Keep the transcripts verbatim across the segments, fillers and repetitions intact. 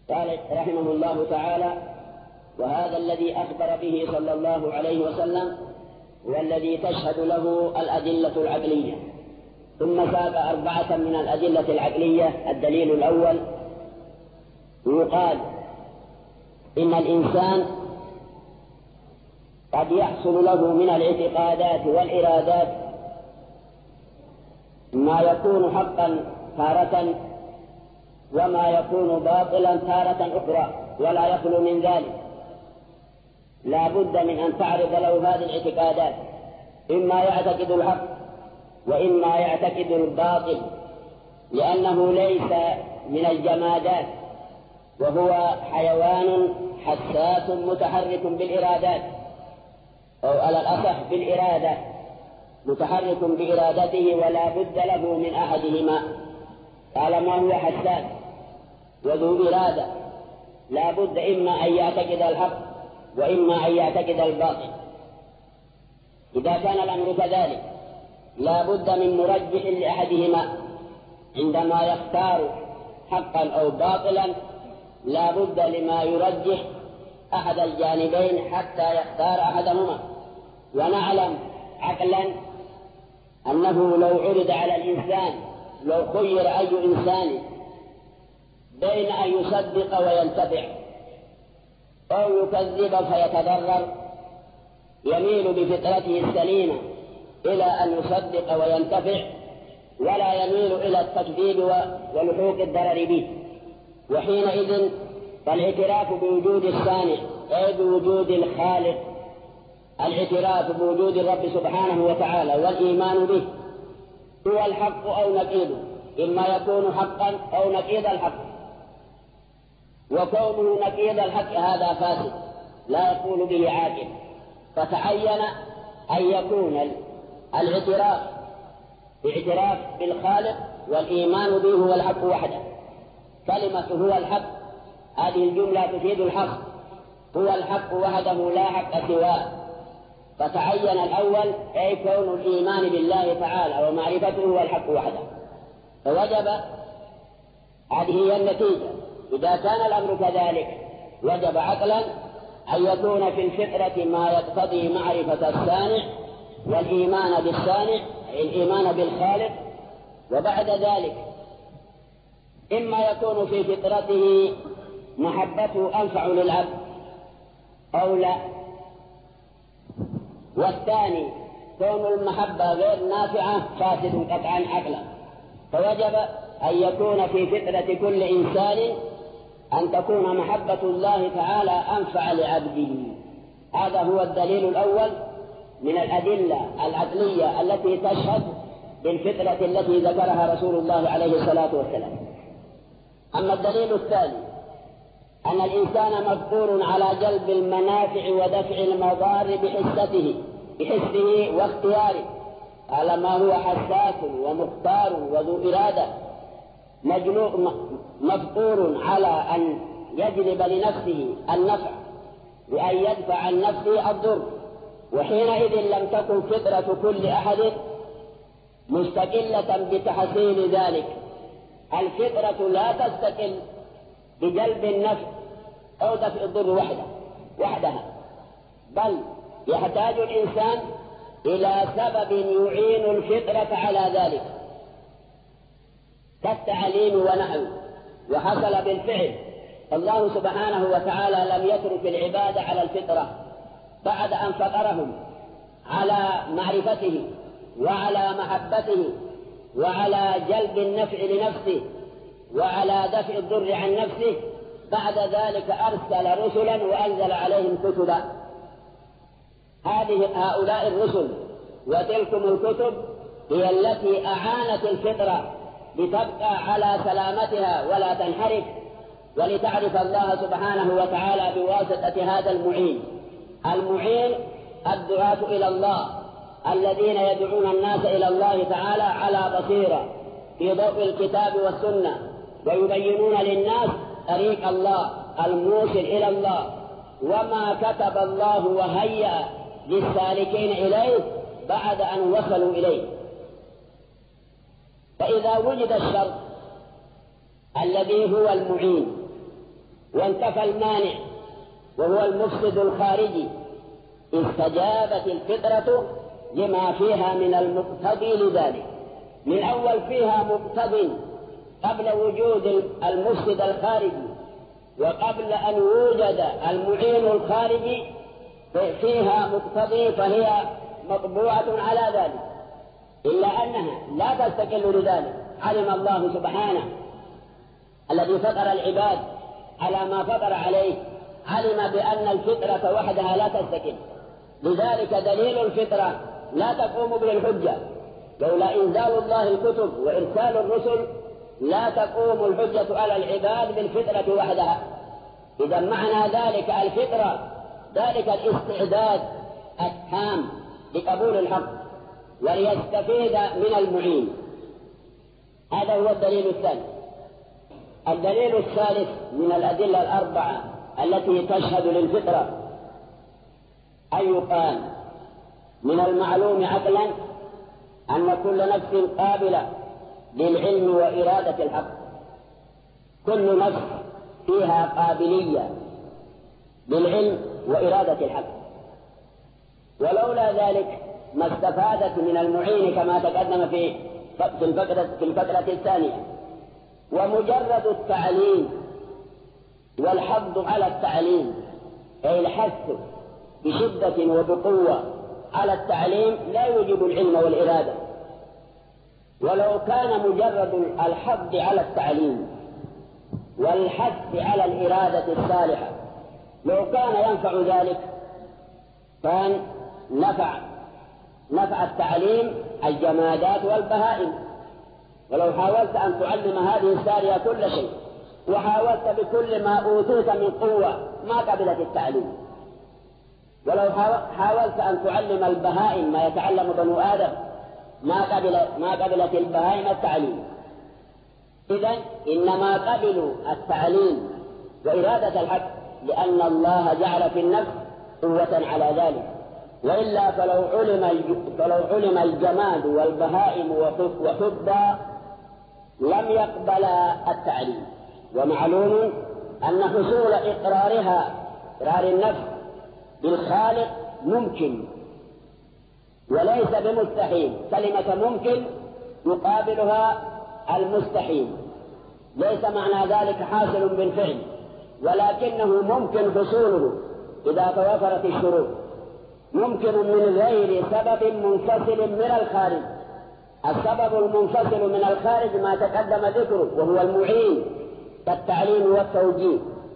قال رحمه الله تعالى: وهذا الذي أخبر به صلى الله عليه وسلم هو الذي تشهد له الأدلة العقلية. ثم ساق أربعة من الأدلة العقلية. الدليل الأول: يقال إن الإنسان قد يحصل له من الاعتقادات والإرادات ما يكون حقا تارة وما يكون باطلا تارة أخرى، ولا يخلو من ذلك. لا بد من أن تعرض له هذه الاعتقادات، إما يعتقد الحق وإما يعتقد الباطل، لأنه ليس من الجمادات، وهو حيوان حساس متحرك بالإرادات، أو على الأصح بالإرادة، متحرك بإرادته ولا بد له من أحدهما. طالما هو حساس وذو إرادة لا بد إما أن يعتقد الحق وإما أن يعتقد الباطل. إذا كان الأمر كذلك لا بد من مرجح لأحدهما. عندما يختار حقا أو باطلا لا بد لما يرجح أحد الجانبين حتى يختار أحدهما. ونعلم عقلا أنه لو عرض على الإنسان، لو خير أي إنسان بين أن يصدق وينتفع أو يكذب فيتضرر، يميل بفطرته السليمة إلى أن يصدق وينتفع، ولا يميل إلى التكذيب ولحوق الضرر به. وحينئذ فالاعتراف بوجود الصانع أي بوجود الخالق، الاعتراف بوجود الرب سبحانه وتعالى والإيمان به هو الحق أو نقيضه، إما يكون حقا أو نقيض الحق. وكونه نقيض الحق هذا فاسد لا يقول به عاقل. فتعين أن يكون الاعتراف اعتراف بالخالق والإيمان به هو الحق وحده. كلمة هو الحق هذه الجملة تفيد الحق، هو الحق وحده لا حق سواه. فتعين الأول أي كون الإيمان بالله تعالى ومعرفته هو الحق وحده. فوجب، هذه هي النتيجة. إذا كان الأمر كذلك وجب عقلا أن يكون في الفطرة ما يقتضي معرفة الصانع والإيمان بالصانع، الإيمان بالخالق. وبعد ذلك إما يكون في فطرته محبته أنفع للعبد أو لا، والثاني كون المحبة غير نافعة فاسد قطعا عقلا. فوجب أن يكون في فطرة كل إنسان أن تكون محبة الله تعالى أنفع لعبده. هذا هو الدليل الأول من الأدلة العقلية التي تشهد بالفطرة التي ذكرها رسول الله عليه الصلاة والسلام. أما الدليل الثاني أن الإنسان مفطور على جلب المنافع ودفع المضار بحسته بحسه واختياره، على ما هو حساس ومختار وذو إرادة، مفطور على أن يجلب لنفسه النفع وأن يدفع عن نفسه الضر. وحينئذ لم تكن فطرة كل أحد مستقلة بتحصيل ذلك. الفطرة لا تستقل بجلب النفع أو دفع الضر وحده وحدها، بل يحتاج الإنسان إلى سبب يعين الفطرة على ذلك كالتعليم ونحو. وحصل بالفعل. الله سبحانه وتعالى لم يترك العباد على الفطرة بعد أن فطرهم على معرفته وعلى محبته وعلى جلب النفع لنفسه وعلى دفع الضر عن نفسه. بعد ذلك أرسل رسلا وأنزل عليهم كتبا. هذه هؤلاء الرسل وتلكم الكتب هي التي أعانت الفطرة لتبقى على سلامتها ولا تنحرف، ولتعرف الله سبحانه وتعالى بواسطة هذا المعين. المعين الدعاة إلى الله الذين يدعون الناس إلى الله تعالى على بصيرة في ضوء الكتاب والسنة، ويبينون للناس طريق الله الموصل إلى الله وما كتب الله وهيأ للسالكين إليه بعد أن وصلوا إليه. فإذا وجد الشرط الذي هو المعين وانتفى المانع وهو المفسد الخارجي، استجابت الفطرة لما فيها من المقتضي لذلك. من أول فيها مقتضي قبل وجود المفسد الخارجي وقبل أن يوجد المعين الخارجي فيها مقتضي، فهي مطبوعة على ذلك، إلا أنها لا تستقل لذلك. علم الله سبحانه الذي فطر العباد على ما فطر عليه، علم بأن الفطرة وحدها لا تستقل، لذلك دليل الفطرة لا تقوم به الحجة. لولا إنزال الله الكتب وإرسال الرسل لا تقوم الحجة على العباد بالفطرة وحدها. إذا معنى ذلك الفطرة ذلك الاستعداد التام لقبول الحق وليستفيد من المعين. هذا هو الدليل الثاني. الدليل الثالث من الأدلة الأربعة التي تشهد للفطرة أن يقال من المعلوم عقلا أن كل نفس قابلة للعلم وإرادة الحق، كل نفس فيها قابلية للعلم وإرادة الحق، ولولا ذلك ما استفادت من المعين كما تقدم في في الفقرة, في الفقرة الثانية. ومجرد التعليم والحض على التعليم، أي الحث بشدة وبقوة على التعليم، لا يوجب العلم والإرادة. ولو كان مجرد الحض على التعليم والحث على الإرادة الصالحة لو كان ينفع ذلك كان نفع نفع التعليم الجمادات والبهائم. ولو حاولت أن تعلم هذه السارية كل شيء وحاولت بكل ما أوتيت من قوة ما قبلت التعليم. ولو حاولت أن تعلم البهائم ما يتعلم بنو آدم ما قبل ما قبلت البهائم التعليم. إذن إنما قبلوا التعليم وإرادة الحق لأن الله جعل في النفس قوة على ذلك، وإلا فلو علم فلو علم الجماد والبهائم وحبا لم يقبل التعليم. ومعلوم أن حصول إقرارها إقرار النفس بالخالق ممكن وليس بمستحيل. كلمة ممكن يقابلها المستحيل، ليس معنى ذلك حاصل بالفعل، ولكنه ممكن حصوله إذا توفرت الشروط. ممكن من غير سبب منفصل من الخارج. السبب المنفصل من الخارج ما تقدم ذكره وهو المعين كالتعليم والتوجيه.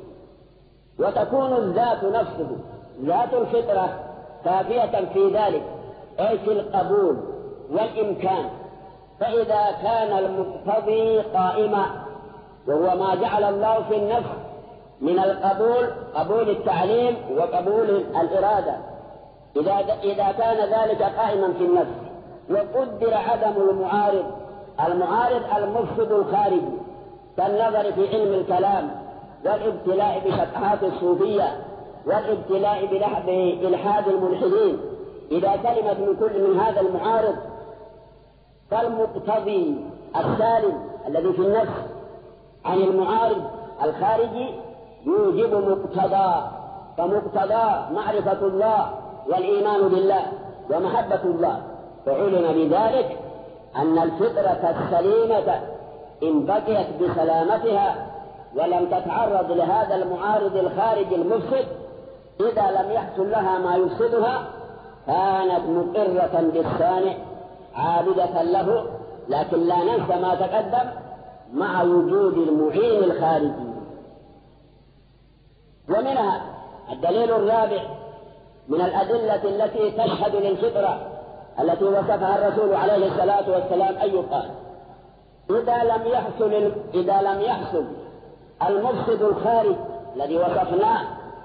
وتكون الذات نفسه ذات الفطرة كافية في ذلك، أي في القبول والإمكان. فإذا كان المقتضي قائما وهو ما جعل الله في النفس من القبول، قبول التعليم وقبول الإرادة، إذا إذا كان ذلك قائما في النفس وقدر عدم المعارض، المعارض المفسد الخارجي كالنظر في علم الكلام والابتلاء بشطحات الصوفية والابتلاء بإلحاد الملحدين، إذا سلمت من كل من هذا المعارض فالمقتضي السالم الذي في النفس عن المعارض الخارجي يوجب مقتضى، فمقتضى معرفة الله والإيمان بالله ومحبة الله. فعلم بذلك أن الفطرة السليمة إن بقيت بسلامتها ولم تتعرض لهذا المعارض الخارجي المفسد، إذا لم يحصل لها ما يفسدها كانت مقرة بالصانع عابدة له. لكن لا ننسى ما تقدم مع وجود المعين الخارجي. ومنها الدليل الرابع من الأدلة التي تشهد للفطرة التي وصفها الرسول عليه الصلاة والسلام أن يقال إذا لم يحصل إذا لم يحصل المفسد الخارج الذي وصفناه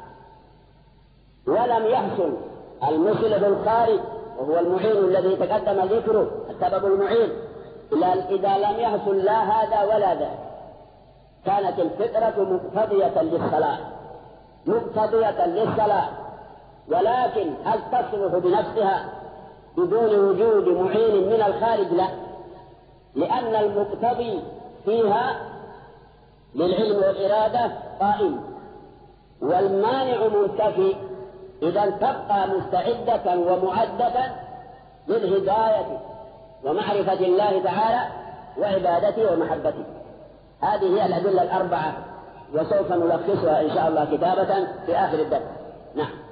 ولم يحصل المصلح الخارج وهو المعين الذي تقدم ذكره السبب المعين، إذا لم يحصل لا هذا ولا ذاك كانت الفطرة مقتضية للصلاة مقتضية للصلاة. ولكن هل تصلح بنفسها بدون وجود معين من الخارج؟ لا، لأن المقتضي فيها للعلم والإرادة قائم والمانع منتفي، إذا تبقى مستعدة ومعدة للهداية ومعرفة الله تعالى وعبادته ومحبته. هذه هي الأدلة الأربعة، وسوف نلخصها إن شاء الله كتابة في آخر الدرس. نعم.